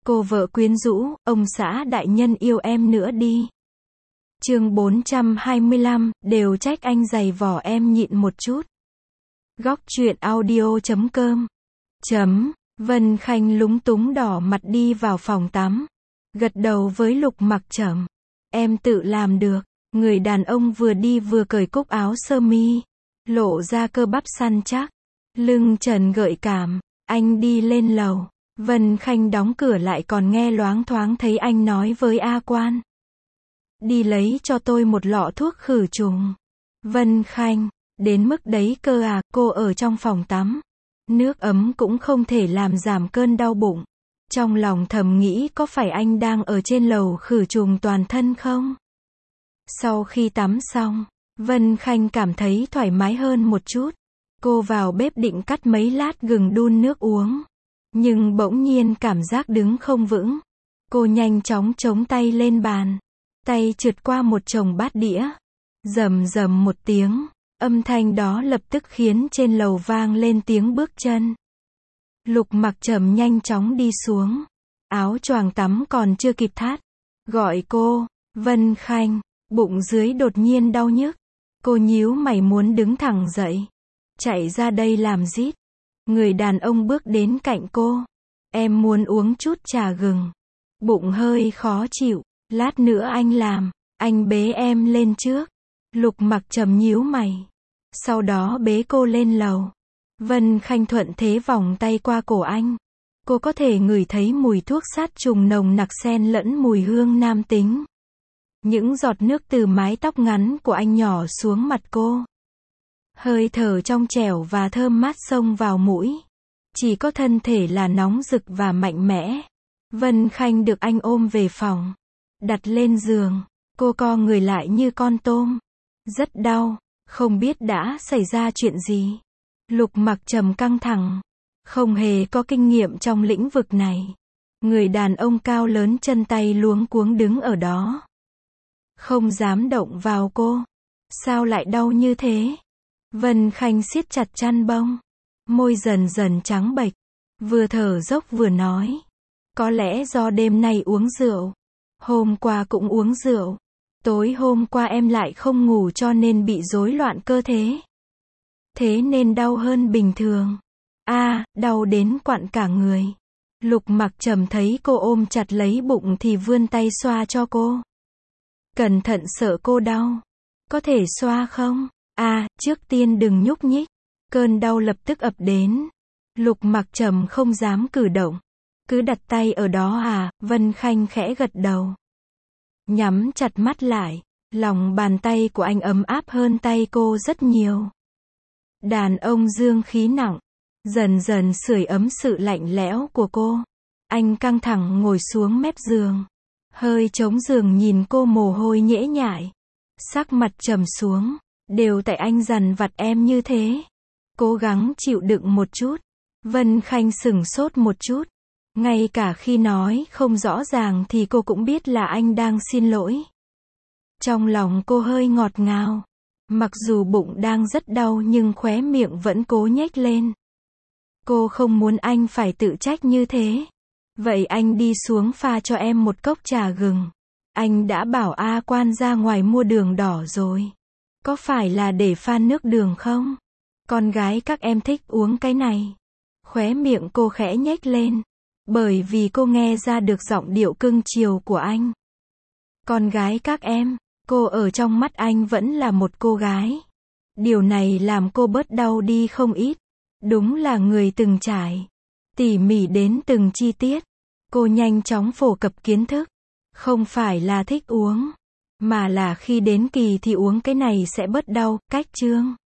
Cô vợ quyến rũ, ông xã đại nhân yêu em nữa đi. Chương 425, đều trách anh giày vò em nhịn một chút. Góc truyện audio.com. Vân Khanh lúng túng đỏ mặt đi vào phòng tắm. Gật đầu với Lục Mặc Trầm. Em tự làm được. Người đàn ông vừa đi vừa cởi cúc áo sơ mi. Lộ ra cơ bắp săn chắc. Lưng trần gợi cảm. Anh đi lên lầu. Vân Khanh đóng cửa lại còn nghe loáng thoáng thấy anh nói với A Quan. Đi lấy cho tôi một lọ thuốc khử trùng. Vân Khanh, đến mức đấy cơ à, cô ở trong phòng tắm. Nước ấm cũng không thể làm giảm cơn đau bụng. Trong lòng thầm nghĩ có phải anh đang ở trên lầu khử trùng toàn thân không? Sau khi tắm xong, Vân Khanh cảm thấy thoải mái hơn một chút. Cô vào bếp định cắt mấy lát gừng đun nước uống. Nhưng bỗng nhiên cảm giác đứng không vững. Cô nhanh chóng chống tay lên bàn. Tay trượt qua một chồng bát đĩa. Rầm rầm một tiếng. Âm thanh đó lập tức khiến trên lầu vang lên tiếng bước chân. Lục Mặc Trầm nhanh chóng đi xuống. Áo choàng tắm còn chưa kịp thắt. Gọi cô, Vân Khanh, bụng dưới đột nhiên đau nhức. Cô nhíu mày muốn đứng thẳng dậy. Chạy ra đây làm rít. Người đàn ông bước đến cạnh cô. Em muốn uống chút trà gừng. Bụng hơi khó chịu. Lát nữa anh làm. Anh bế em lên trước. Lục Mặc Trầm nhíu mày. Sau đó bế cô lên lầu. Vân Khanh thuận thế vòng tay qua cổ anh. Cô có thể ngửi thấy mùi thuốc sát trùng nồng nặc xen lẫn mùi hương nam tính. Những giọt nước từ mái tóc ngắn của anh nhỏ xuống mặt cô. Hơi thở trong trẻo và thơm mát xông vào mũi. Chỉ có thân thể là nóng rực và mạnh mẽ. Vân Khanh được anh ôm về phòng. Đặt lên giường. Cô co người lại như con tôm. Rất đau. Không biết đã xảy ra chuyện gì. Lục Mặc Trầm căng thẳng. Không hề có kinh nghiệm trong lĩnh vực này. Người đàn ông cao lớn chân tay luống cuống đứng ở đó. Không dám động vào cô. Sao lại đau như thế? Vân Khanh siết chặt chăn bông. Môi dần dần trắng bệch. Vừa thở dốc vừa nói. Có lẽ do đêm nay uống rượu. Hôm qua cũng uống rượu. Tối hôm qua em lại không ngủ cho nên bị rối loạn cơ thể. Thế nên đau hơn bình thường. Đau đến quặn cả người. Lục Mặc Trầm thấy cô ôm chặt lấy bụng thì vươn tay xoa cho cô. Cẩn thận sợ cô đau. Có thể xoa không? Trước tiên đừng nhúc nhích. Cơn đau lập tức ập đến. Lục Mặc Trầm không dám cử động. Cứ đặt tay ở đó Vân Khanh khẽ gật đầu. Nhắm chặt mắt lại. Lòng bàn tay của anh ấm áp hơn tay cô rất nhiều. Đàn ông dương khí nặng. Dần dần sưởi ấm sự lạnh lẽo của cô. Anh căng thẳng ngồi xuống mép giường. Hơi chống giường nhìn cô mồ hôi nhễ nhại. Sắc mặt trầm xuống. Đều tại anh dằn vặt em như thế. Cố gắng chịu đựng một chút. Vân Khanh sửng sốt một chút. Ngay cả khi nói không rõ ràng thì cô cũng biết là anh đang xin lỗi. Trong lòng cô hơi ngọt ngào. Mặc dù bụng đang rất đau nhưng khóe miệng vẫn cố nhếch lên. Cô không muốn anh phải tự trách như thế. Vậy anh đi xuống pha cho em một cốc trà gừng. Anh đã bảo A Quan ra ngoài mua đường đỏ rồi. Có phải là để pha nước đường không? Con gái các em thích uống cái này. Khóe miệng cô khẽ nhếch lên. Bởi vì cô nghe ra được giọng điệu cưng chiều của anh. Con gái các em, cô ở trong mắt anh vẫn là một cô gái. Điều này làm cô bớt đau đi không ít. Đúng là người từng trải. Tỉ mỉ đến từng chi tiết. Cô nhanh chóng phổ cập kiến thức. Không phải là thích uống. Mà là khi đến kỳ thì uống cái này sẽ bớt đau, cách chương.